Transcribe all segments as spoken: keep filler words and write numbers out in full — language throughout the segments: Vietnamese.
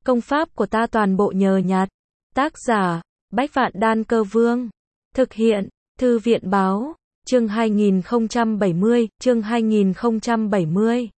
Công pháp của ta toàn bộ nhờ nhặt. Tác giả, Bách Vạn Đan Cơ Vương. Thực hiện, Thư viện Báo. Chương hai nghìn không trăm bảy mươi, chương hai nghìn không trăm bảy mươi.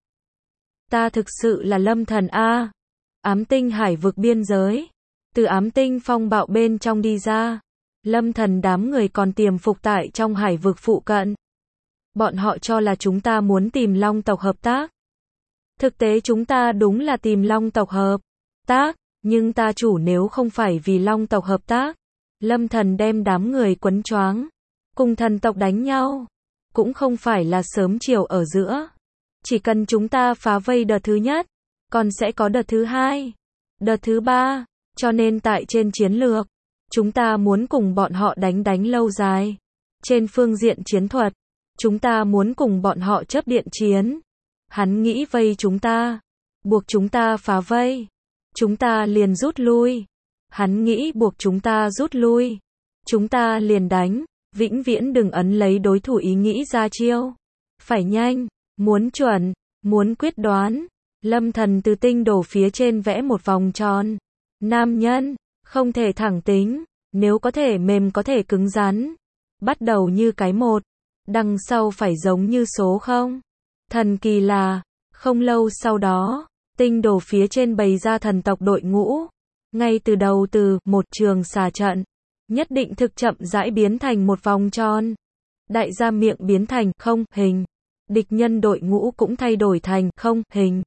Ta thực sự là Lâm Thần a. Ám tinh hải vực biên giới. Từ ám tinh phong bạo bên trong đi ra. Lâm Thần đám người còn tiềm phục tại trong hải vực phụ cận. Bọn họ cho là chúng ta muốn tìm Long tộc hợp tác. Thực tế chúng ta đúng là tìm Long tộc hợp tác, nhưng ta chủ nếu không phải vì Long tộc hợp tác. Lâm Thần đem đám người quấn choáng, cùng thần tộc đánh nhau, cũng không phải là sớm chiều ở giữa. Chỉ cần chúng ta phá vây đợt thứ nhất, còn sẽ có đợt thứ hai, đợt thứ ba, cho nên tại trên chiến lược, chúng ta muốn cùng bọn họ đánh đánh lâu dài. Trên phương diện chiến thuật, chúng ta muốn cùng bọn họ chấp điện chiến. Hắn nghĩ vây chúng ta, buộc chúng ta phá vây, chúng ta liền rút lui. Hắn nghĩ buộc chúng ta rút lui, chúng ta liền đánh, vĩnh viễn đừng ấn lấy đối thủ ý nghĩ ra chiêu. Phải nhanh, muốn chuẩn, muốn quyết đoán. Lâm Thần từ tinh đổ phía trên vẽ một vòng tròn. Nam nhân, không thể thẳng tính, nếu có thể mềm có thể cứng rắn. Bắt đầu như cái một, đằng sau phải giống như số không. Thần kỳ là, không lâu sau đó, tinh đổ phía trên bày ra thần tộc đội ngũ. Ngay từ đầu từ một trường xà trận, nhất định thực chậm rãi biến thành một vòng tròn. Đại gia miệng biến thành không hình. Địch nhân đội ngũ cũng thay đổi thành không hình.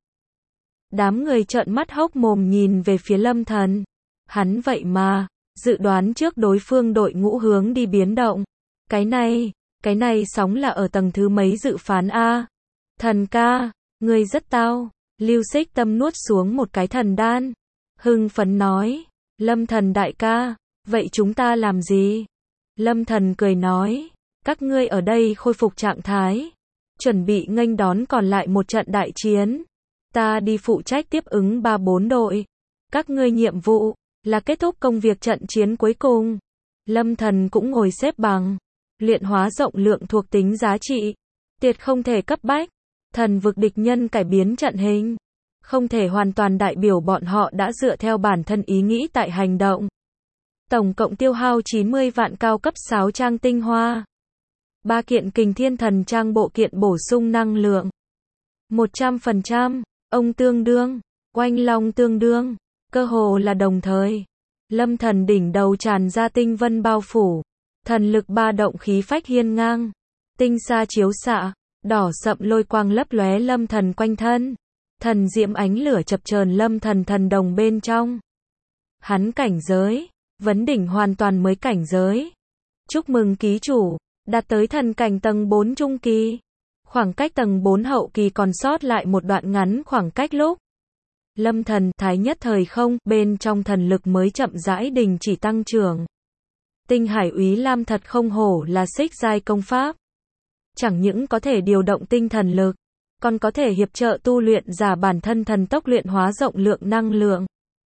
Đám người trợn mắt hốc mồm nhìn về phía Lâm Thần. Hắn vậy mà, dự đoán trước đối phương đội ngũ hướng đi biến động. Cái này, cái này sóng là ở tầng thứ mấy dự phán a? Thần ca, ngươi rất tao. Lưu Xích Tâm nuốt xuống một cái thần đan. Hưng phấn nói, Lâm Thần đại ca, vậy chúng ta làm gì? Lâm Thần cười nói, các ngươi ở đây khôi phục trạng thái, chuẩn bị nghênh đón còn lại một trận đại chiến. Ta đi phụ trách tiếp ứng ba bốn đội. Các ngươi nhiệm vụ là kết thúc công việc trận chiến cuối cùng. Lâm Thần cũng ngồi xếp bằng, luyện hóa rộng lượng thuộc tính giá trị, tuyệt không thể cấp bách. Thần vực địch nhân cải biến trận hình, không thể hoàn toàn đại biểu bọn họ đã dựa theo bản thân ý nghĩ tại hành động. Tổng cộng tiêu hao chín mươi vạn cao cấp sáu trang tinh hoa, ba kiện kình thiên thần trang bộ kiện bổ sung năng lượng, một trăm phần trăm, ông tương đương, oanh long tương đương, cơ hồ là đồng thời. Lâm Thần đỉnh đầu tràn ra tinh vân bao phủ, thần lực ba động khí phách hiên ngang, tinh xa chiếu xạ, đỏ sậm lôi quang lấp lóe Lâm Thần quanh thân. Thần diễm ánh lửa chập chờn Lâm Thần thần đồng bên trong. Hắn cảnh giới, vấn đỉnh hoàn toàn mới cảnh giới. Chúc mừng ký chủ, đạt tới thần cảnh tầng bốn trung kỳ. Khoảng cách tầng bốn hậu kỳ còn sót lại một đoạn ngắn khoảng cách lúc. Lâm Thần thái nhất thời không, bên trong thần lực mới chậm rãi đình chỉ tăng trưởng. Tinh Hải Úy Lam thật không hổ là xích giai công pháp. Chẳng những có thể điều động tinh thần lực, còn có thể hiệp trợ tu luyện giả bản thân thần tốc luyện hóa rộng lượng năng lượng.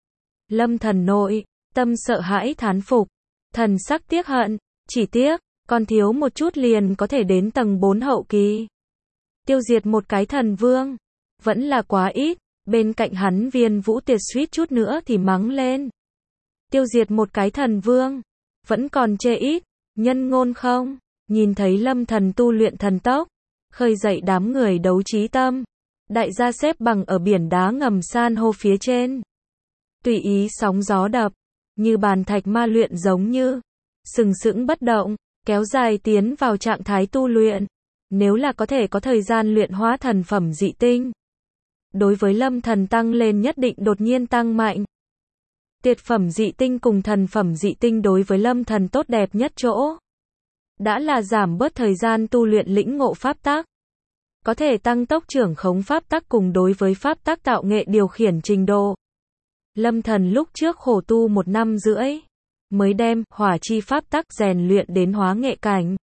Lâm Thần nội tâm sợ hãi thán phục, thần sắc tiếc hận, chỉ tiếc, còn thiếu một chút liền có thể đến tầng bốn hậu kỳ. Tiêu diệt một cái thần vương, vẫn là quá ít. Bên cạnh hắn Viên Vũ Tiệt suýt chút nữa thì mắng lên. Tiêu diệt một cái thần vương, vẫn còn chê ít, nhân ngôn không? Nhìn thấy Lâm Thần tu luyện thần tốc, khơi dậy đám người đấu trí tâm. Đại gia xếp bằng ở biển đá ngầm san hô phía trên. Tùy ý sóng gió đập, như bàn thạch ma luyện giống như sừng sững bất động, kéo dài tiến vào trạng thái tu luyện. Nếu là có thể có thời gian luyện hóa thần phẩm dị tinh, đối với Lâm Thần tăng lên nhất định đột nhiên tăng mạnh. Tuyệt phẩm dị tinh cùng thần phẩm dị tinh đối với Lâm Thần tốt đẹp nhất chỗ đã là giảm bớt thời gian tu luyện lĩnh ngộ pháp tắc, có thể tăng tốc trưởng khống pháp tắc cùng đối với pháp tắc tạo nghệ điều khiển trình độ. Lâm Thần lúc trước khổ tu một năm rưỡi, mới đem hỏa chi pháp tắc rèn luyện đến hóa nghệ cảnh.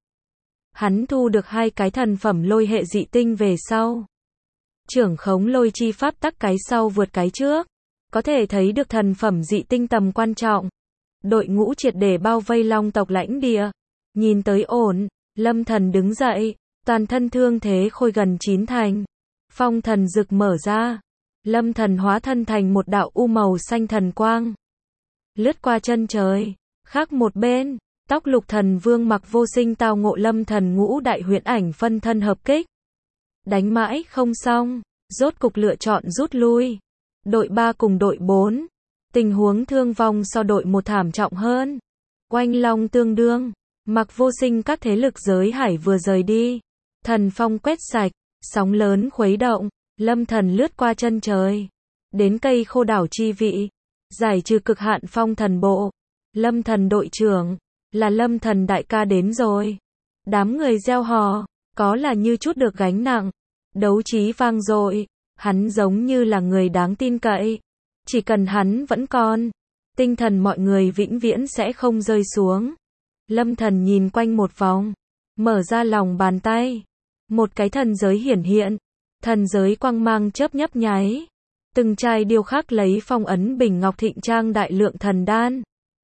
Hắn thu được hai cái thần phẩm lôi hệ dị tinh về sau. Trưởng khống lôi chi pháp tắc cái sau vượt cái trước. Có thể thấy được thần phẩm dị tinh tầm quan trọng. Đội ngũ triệt để bao vây Long tộc lãnh địa. Nhìn tới ổn, Lâm Thần đứng dậy, toàn thân thương thế khôi gần chín thành. Phong thần dực mở ra, Lâm Thần hóa thân thành một đạo u màu xanh thần quang, lướt qua chân trời. Khác một bên, Tóc Lục Thần Vương Mặc Vô Sinh tao ngộ Lâm Thần ngũ đại huyễn ảnh phân thân hợp kích. Đánh mãi không xong, rốt cục lựa chọn rút lui. Đội ba cùng đội bốn, tình huống thương vong so đội một thảm trọng hơn. Oanh long tương đương, Mặc Vô Sinh các thế lực giới hải vừa rời đi, thần phong quét sạch, sóng lớn khuấy động, Lâm Thần lướt qua chân trời, đến cây khô đảo chi vị, giải trừ cực hạn phong thần bộ. Lâm Thần đội trưởng, là Lâm Thần đại ca đến rồi. Đám người reo hò, có là như chút được gánh nặng. Đấu trí vang dội, hắn giống như là người đáng tin cậy. Chỉ cần hắn vẫn còn, tinh thần mọi người vĩnh viễn sẽ không rơi xuống. Lâm Thần nhìn quanh một vòng, mở ra lòng bàn tay. Một cái thần giới hiển hiện, thần giới quang mang chớp nhấp nháy. Từng chai điêu khắc lấy phong ấn bình ngọc thịnh trang đại lượng thần đan.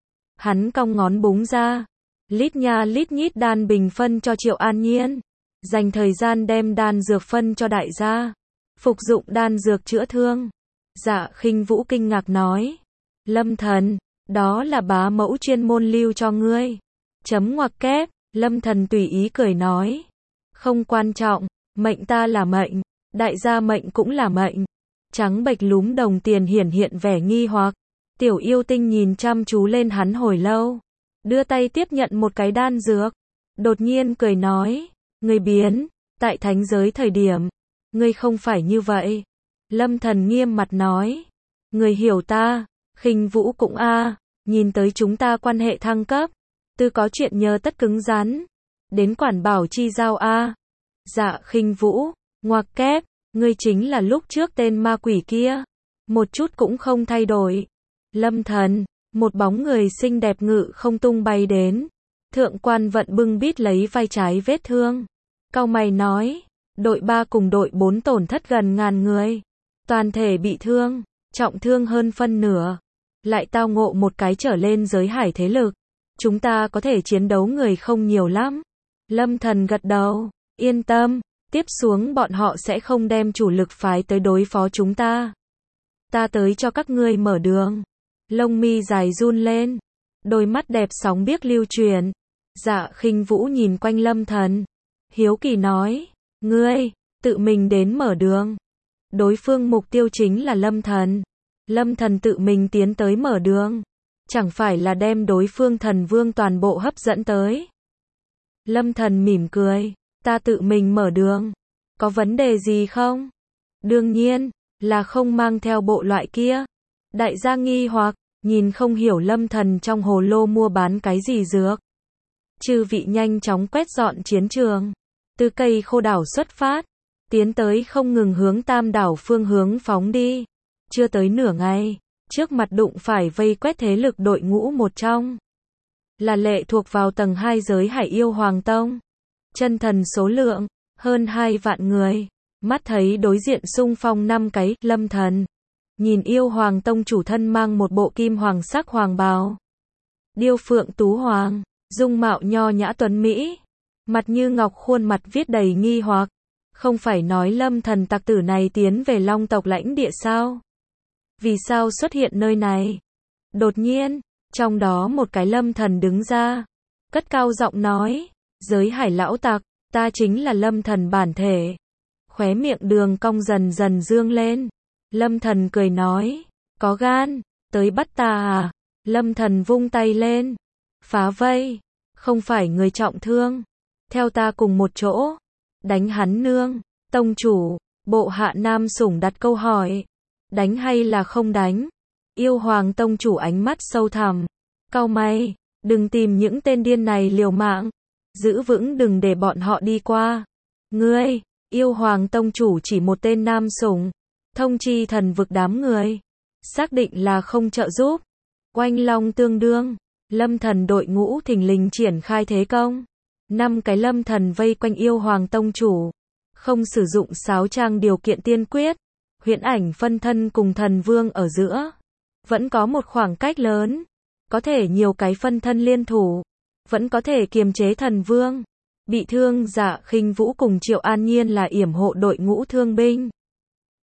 Hắn cong ngón búng ra, lít nha lít nhít đan bình phân cho Triệu An Nhiên, dành thời gian đem đan dược phân cho đại gia, phục dụng đan dược chữa thương. Dạ Khinh Vũ kinh ngạc nói, Lâm Thần, đó là bá mẫu chuyên môn lưu cho ngươi. Chấm ngoặc kép, Lâm Thần tùy ý cười nói, không quan trọng, mệnh ta là mệnh, đại gia mệnh cũng là mệnh. Trắng bệch lúm đồng tiền hiển hiện vẻ nghi hoặc. Tiểu yêu tinh nhìn chăm chú lên hắn hồi lâu, đưa tay tiếp nhận một cái đan dược, đột nhiên cười nói, ngươi biến, tại thánh giới thời điểm, ngươi không phải như vậy. Lâm Thần nghiêm mặt nói, ngươi hiểu ta. Khinh Vũ cũng a, nhìn tới chúng ta quan hệ thăng cấp, từ có chuyện nhờ tất cứng rắn, đến quản bảo chi giao a. Dạ Khinh Vũ, ngoặc kép, ngươi chính là lúc trước tên ma quỷ kia, một chút cũng không thay đổi. Lâm Thần, một bóng người xinh đẹp ngự không tung bay đến. Thượng quan vận bưng bít lấy vai trái vết thương, cau mày nói, đội ba cùng đội bốn tổn thất gần ngàn người, toàn thể bị thương, trọng thương hơn phân nửa, lại tao ngộ một cái trở lên giới hải thế lực, chúng ta có thể chiến đấu người không nhiều lắm. Lâm Thần gật đầu, yên tâm, tiếp xuống bọn họ sẽ không đem chủ lực phái tới đối phó chúng ta. Ta tới cho các ngươi mở đường. Lông mi dài run lên, đôi mắt đẹp sóng biếc lưu truyền. Dạ Khinh Vũ nhìn quanh Lâm Thần, hiếu kỳ nói, ngươi, tự mình đến mở đường. Đối phương mục tiêu chính là Lâm Thần. Lâm Thần tự mình tiến tới mở đường, chẳng phải là đem đối phương thần vương toàn bộ hấp dẫn tới. Lâm Thần mỉm cười, ta tự mình mở đường, có vấn đề gì không? Đương nhiên, là không mang theo bộ loại kia. Đại gia nghi hoặc, nhìn không hiểu Lâm Thần trong hồ lô mua bán cái gì dược. Chư vị nhanh chóng quét dọn chiến trường, từ cây khô đảo xuất phát, tiến tới không ngừng hướng Tam đảo phương hướng phóng đi. Chưa tới nửa ngày, trước mặt đụng phải vây quét thế lực đội ngũ một trong, là lệ thuộc vào tầng hai giới Hải Yêu Hoàng Tông. Chân thần số lượng hơn hai vạn người, mắt thấy đối diện xung phong năm cái. Lâm Thần nhìn Yêu Hoàng Tông chủ thân mang một bộ kim hoàng sắc hoàng bào, điêu phượng tú hoàng, dung mạo nho nhã tuấn mỹ, mặt như ngọc, khuôn mặt viết đầy nghi hoặc. Không phải nói Lâm Thần tặc tử này tiến về Long tộc lãnh địa sao? Vì sao xuất hiện nơi này? Đột nhiên, trong đó một cái Lâm Thần đứng ra, cất cao giọng nói, giới hải lão tặc, ta chính là Lâm Thần bản thể. Khóe miệng đường cong dần dần dương lên. Lâm Thần cười nói, có gan, tới bắt ta à? Lâm Thần vung tay lên, phá vây, không phải người trọng thương, theo ta cùng một chỗ, đánh hắn nương. Tông chủ, bộ hạ nam sủng đặt câu hỏi, đánh hay là không đánh? Yêu Hoàng Tông chủ ánh mắt sâu thẳm, cau mày, đừng tìm những tên điên này liều mạng, giữ vững đừng để bọn họ đi qua. Ngươi, Yêu Hoàng Tông chủ chỉ một tên nam sủng, thông chi thần vực đám người, xác định là không trợ giúp. Oanh long tương đương, Lâm Thần đội ngũ thình lình triển khai thế công. Năm cái Lâm Thần vây quanh Yêu Hoàng Tông chủ, không sử dụng sáo trang điều kiện tiên quyết, huyễn ảnh phân thân cùng thần vương ở giữa, vẫn có một khoảng cách lớn, có thể nhiều cái phân thân liên thủ, vẫn có thể kiềm chế thần vương. Bị thương Dạ Khinh Vũ cùng Triệu An Nhiên là yểm hộ đội ngũ thương binh.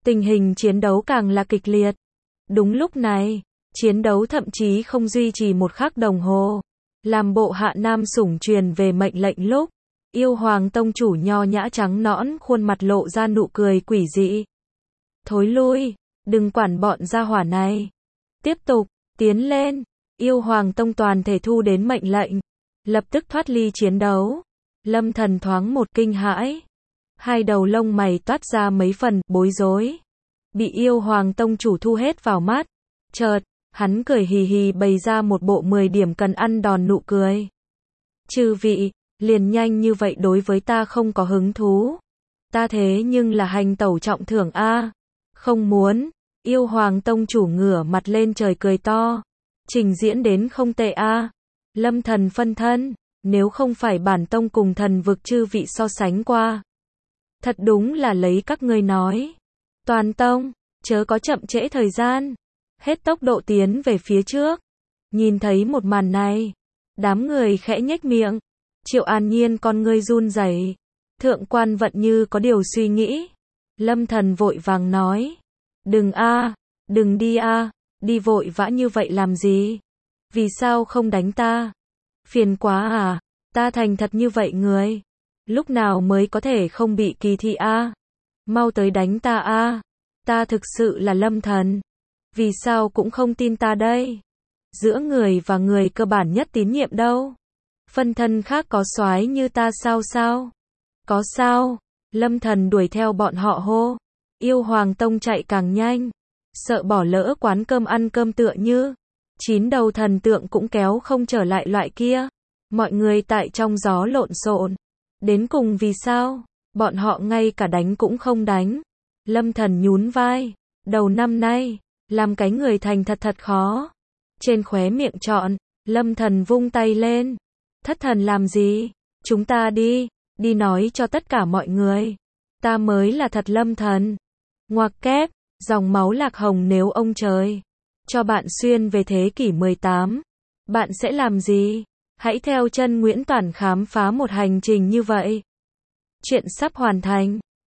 Tình hình chiến đấu càng là kịch liệt. Đúng lúc này, chiến đấu thậm chí không duy trì một khắc đồng hồ. Làm bộ Hạ Nam Sủng truyền về mệnh lệnh lúc, Yêu Hoàng Tông chủ nho nhã trắng nõn khuôn mặt lộ ra nụ cười quỷ dị. Thối lui, đừng quản bọn gia hỏa này. Tiếp tục, tiến lên. Yêu Hoàng Tông toàn thể thu đến mệnh lệnh, lập tức thoát ly chiến đấu. Lâm Thần thoáng một kinh hãi. Hai đầu lông mày toát ra mấy phần bối rối. Bị Yêu Hoàng Tông chủ thu hết vào mắt. Chợt, hắn cười hì hì bày ra một bộ mười điểm cần ăn đòn nụ cười. Chư vị, liền nhanh như vậy đối với ta không có hứng thú. Ta thế nhưng là hành tẩu trọng thưởng a. Không muốn. Yêu Hoàng Tông chủ ngửa mặt lên trời cười to. Trình diễn đến không tệ a. Lâm Thần phân thân, nếu không phải bản tông cùng thần vực chư vị so sánh qua. Thật đúng là lấy các ngươi nói. Toàn tông, chớ có chậm trễ thời gian. Hết tốc độ tiến về phía trước. Nhìn thấy một màn này, đám người khẽ nhếch miệng. Triệu An Nhiên con ngươi run rẩy. Thượng quan Vận Như có điều suy nghĩ. Lâm Thần vội vàng nói. Đừng a, đừng đi a, đi vội vã như vậy làm gì? Vì sao không đánh ta? Phiền quá à, ta thành thật như vậy người. Lúc nào mới có thể không bị kỳ thị a? Mau tới đánh ta a, ta thực sự là Lâm Thần. Vì sao cũng không tin ta đây? Giữa người và người cơ bản nhất tín nhiệm đâu? Phân thân khác có soái như ta sao sao? Có sao? Lâm Thần đuổi theo bọn họ hô. Yêu Hoàng Tông chạy càng nhanh. Sợ bỏ lỡ quán cơm ăn cơm tựa như. Chín đầu thần tượng cũng kéo không trở lại loại kia. Mọi người tại trong gió lộn xộn. Đến cùng vì sao? Bọn họ ngay cả đánh cũng không đánh. Lâm Thần nhún vai. Đầu năm nay, làm cái người thành thật thật khó. Trên khóe miệng trọn, Lâm Thần vung tay lên. Thất thần làm gì? Chúng ta đi, đi nói cho tất cả mọi người. Ta mới là thật Lâm Thần. Ngoặc kép, dòng máu lạc hồng nếu ông trời cho bạn xuyên về thế kỷ mười tám, bạn sẽ làm gì? Hãy theo chân Nguyễn Toản khám phá một hành trình như vậy. Chuyện sắp hoàn thành.